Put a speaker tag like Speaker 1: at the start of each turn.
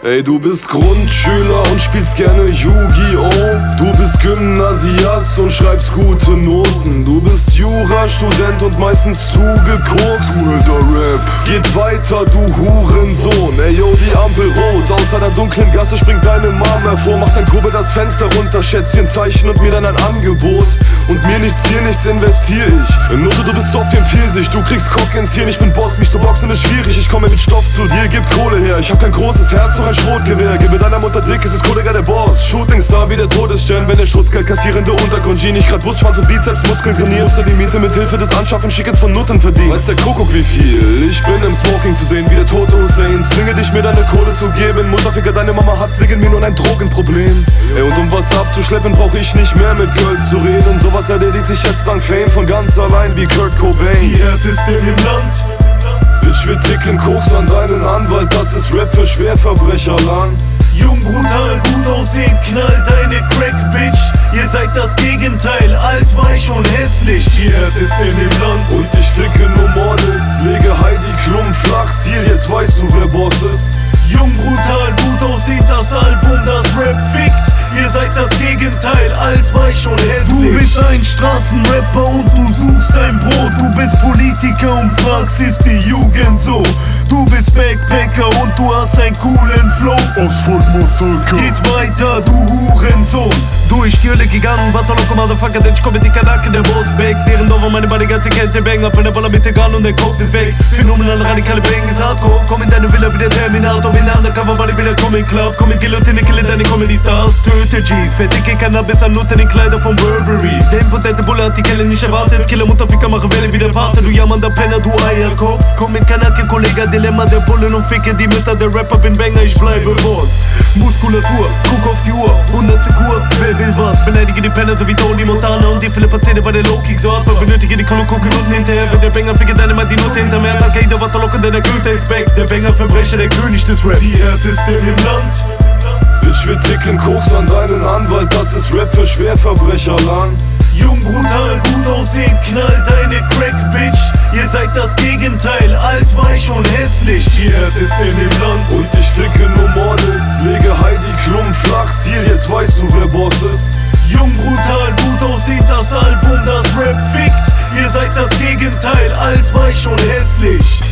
Speaker 1: Ey, du bist Grundschüler und spielst gerne Yu-Gi-Oh! Du bist Gymnasiast und schreibst gute Noten. Du bist Jurastudent und meistens zugekokst. Alter Rap geht weiter, du Hurensohn. Ey, yo, die Ampel rot. Aus einer dunklen Gasse springt deine Mom hervor. Macht dein Kurbel das Fenster runter, Schätzchen Zeichen und mir dann ein Angebot. Und mir nichts, dir nichts investier ich. In Note, du bist so 44, du kriegst Cock ins Hirn. Ich bin Boss, mich zu boxen ist schwierig. Ich komme mit Stoff zu dir, gib Kohle her. Ich hab kein großes Herz, doch ein Schrotgewehr. Gib mir deiner Mutter dick, es ist Kollege der Boss. Shootingstar wie der Todesstern, wenn der Schutzgeld kassierende Untergrund G nicht grad Brustschwanz und Bizepsmuskeln trainiert. Musst du die Miete mit Hilfe des Anschaffen Schickens von Nutten verdienen. Weiß der Kuckuck wie viel? Ich bin im Smoking zu sehen wie der tote Hussein. Zwinge dich mir deine Kohle zu geben. Mutterficker, deine Mama hat wegen mir nur ein Drogenproblem. Ey, und um was abzuschleppen, brauch ich nicht mehr mit Girls zu reden. Sowas erledigt sich jetzt dank Fame von ganz allein wie Kurt Cobain.
Speaker 2: Die härtesten im Land.
Speaker 1: Bitch, wir ticken Koks an deinen Anwalt. Das ist Rap für Schwerverbrecherland.
Speaker 2: Jung, brutal, gut aussehend, knall deine Crack-Bitch. Ihr seid das Gegenteil, alt, weich und hässlich. Die härtesten im Land.
Speaker 1: Und ich ficke nur Models, lege Heidi Klum flach. Ziel, jetzt weißt du, wer Boss ist.
Speaker 2: Jung, brutal, gut aussehend, das Album, das Rap fickt. Ihr seid das Gegenteil, alt, weich und hässlich. Du bist ein Straßenrapper und du suchst dein Brot. Du bist Politiker und fragst, ist die Jugend so? Du bist Backpacker und du hast einen coolen Flow.
Speaker 1: Asphalt Massaker.
Speaker 2: Geht weiter, du Hurensohn. Durch die Hölle gegangen, warte locker, Motherfucker, denn ich komm mit den Kanaken, der Boss back. Deren Dorf meine Body ganze kennt den Banger. Von der Baller mit der Gun und der Coke ist weg. Phänomenal, radikale Bang ist Hardcore. Komm in deine Villa wie der Terminator. In der Undercover, Body wieder komm in Club. Komm in Guillotine, kille deine Comedy-Stars. Töte G's, fettige Cannabis an Nutten in Kleider von Burberry. Der impotente Bulle hat die Kelle nicht erwartet. Killer Mutterficker, machen Welle wie der Pate. Du jammernder Penner, du Eierkopf. Komm mit Kanake, Kollege, Dilemma der Bullen und ficke die Mütter. Der Rapper bin Banger, ich bleibe Boss. Muskulatur, guck auf die Uhr, 100 Sekur, wer will was? Beleidige die Penner so wie Tony Montana und die Philippa Zähne bei der Low-Kick so hart. Benötige die Kohle, gucken unten hinterher. Wenn der Banger ficke deine mal die Note hinter mir. Okay, der warte locker, denn der Günther ist back. Der Banger Verbrecher, der König des Raps. Die härtesten im Land.
Speaker 1: Bitch, wir ticken Koks an deinen Anwalt. Das ist Rap für Schwerverbrecherland.
Speaker 2: Jung, brutal, gut aussehend, knall deine Crack-Bitch. Ihr seid das Gegenteil, alt, weich und hässlich. Die härtesten im Land.
Speaker 1: Und ich ficke nur Models, lege Heidi Klum flach. Ziel, jetzt weißt du, wer Boss ist.
Speaker 2: Jung, brutal, gut aussehend, das Album, das Rap fickt. Ihr seid das Gegenteil, alt, weich und hässlich.